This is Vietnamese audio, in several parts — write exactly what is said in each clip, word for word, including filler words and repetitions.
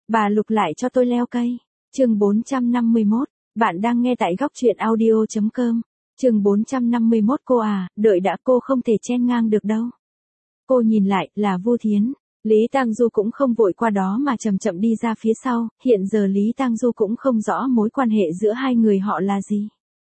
Bà Lục lại cho tôi leo cây. Chương bốn trăm năm mươi mốt, bạn đang nghe tại góc truyện audio chấm com. Chương bốn trăm năm mươi mốt cô à, đợi đã, cô không thể chen ngang được đâu. Cô nhìn lại, là Vu Thiến. Lý Tang Du cũng không vội qua đó mà chậm chậm đi ra phía sau, hiện giờ Lý Tang Du cũng không rõ mối quan hệ giữa hai người họ là gì.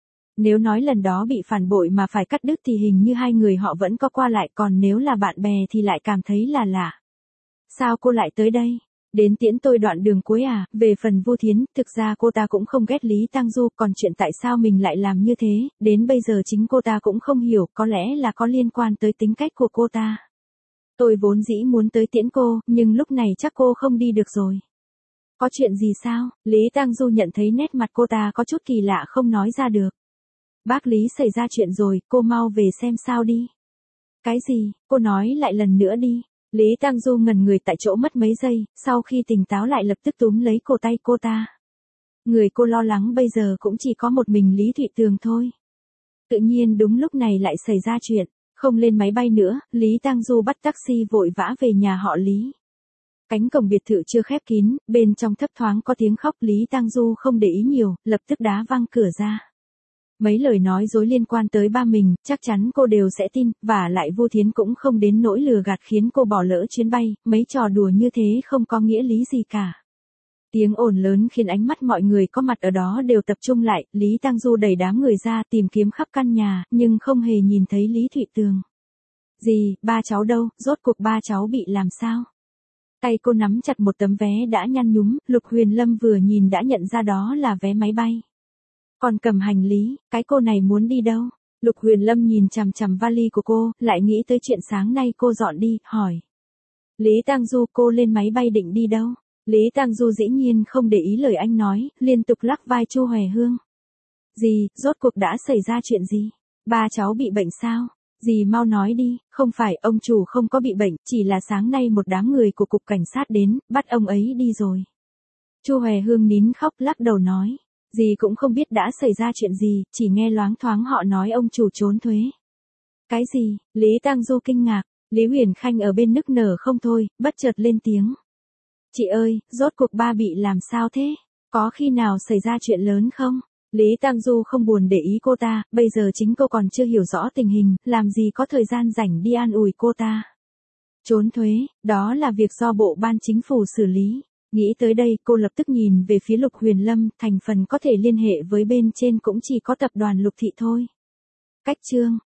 Nếu nói lần đó bị phản bội mà phải cắt đứt thì hình như hai người họ vẫn có qua lại, còn nếu là bạn bè thì lại cảm thấy là lạ. Sao cô lại tới đây? Đến tiễn tôi đoạn đường cuối à? Về phần Vu Thiến, thực ra cô ta cũng không ghét Lý Tang Du, còn chuyện tại sao mình lại làm như thế, đến bây giờ chính cô ta cũng không hiểu, có lẽ là có liên quan tới tính cách của cô ta. Tôi vốn dĩ muốn tới tiễn cô, nhưng lúc này chắc cô không đi được rồi. Có chuyện gì sao? Lý Tang Du nhận thấy nét mặt cô ta có chút kỳ lạ không nói ra được. Bác Lý xảy ra chuyện rồi, cô mau về xem sao đi. Cái gì? Cô nói lại lần nữa đi. Lý Tang Du ngẩn người tại chỗ mất mấy giây, sau khi tỉnh táo lại lập tức túm lấy cổ tay cô ta. Người cô lo lắng bây giờ cũng chỉ có một mình Lý Thụy Tường thôi. Tự nhiên đúng lúc này lại xảy ra chuyện, không lên máy bay nữa, Lý Tang Du bắt taxi vội vã về nhà họ Lý. Cánh cổng biệt thự chưa khép kín, bên trong thấp thoáng có tiếng khóc, Lý Tang Du không để ý nhiều, lập tức đá văng cửa ra. Mấy lời nói dối liên quan tới ba mình, chắc chắn cô đều sẽ tin, và lại Vu Thiến cũng không đến nỗi lừa gạt khiến cô bỏ lỡ chuyến bay, mấy trò đùa như thế không có nghĩa lý gì cả. Tiếng ồn lớn khiến ánh mắt mọi người có mặt ở đó đều tập trung lại, Lý Tang Du đẩy đám người ra tìm kiếm khắp căn nhà, nhưng không hề nhìn thấy Lý Thụy Tường. Gì, ba cháu đâu, rốt cuộc ba cháu bị làm sao? Tay cô nắm chặt một tấm vé đã nhăn nhúm, Lục Huyền Lâm vừa nhìn đã nhận ra đó là vé máy bay. Còn cầm hành lý, cái cô này muốn đi đâu? Lục Huyền Lâm nhìn chằm chằm vali của cô, lại nghĩ tới chuyện sáng nay cô dọn đi, hỏi. Lý Tang Du, cô lên máy bay định đi đâu? Lý Tang Du dĩ nhiên không để ý lời anh nói, liên tục lắc vai Chu Hoè Hương. Gì, rốt cuộc đã xảy ra chuyện gì? Ba cháu bị bệnh sao? Dì mau nói đi, không phải, ông chủ không có bị bệnh, chỉ là sáng nay một đám người của cục cảnh sát đến, bắt ông ấy đi rồi. Chu Hoè Hương nín khóc lắc đầu nói. Dì cũng không biết đã xảy ra chuyện gì, chỉ nghe loáng thoáng họ nói ông chủ trốn thuế. Cái gì? Lý Tang Du kinh ngạc, Lý Huyền Khanh ở bên nức nở không thôi, bất chợt lên tiếng. Chị ơi, rốt cuộc ba bị làm sao thế? Có khi nào xảy ra chuyện lớn không? Lý Tang Du không buồn để ý cô ta, bây giờ chính cô còn chưa hiểu rõ tình hình, làm gì có thời gian rảnh đi an ủi cô ta. Trốn thuế, đó là việc do Bộ Ban Chính phủ xử lý. Nghĩ tới đây, cô lập tức nhìn về phía Lục Huyền Lâm, thành phần có thể liên hệ với bên trên cũng chỉ có tập đoàn Lục Thị thôi. Cách chương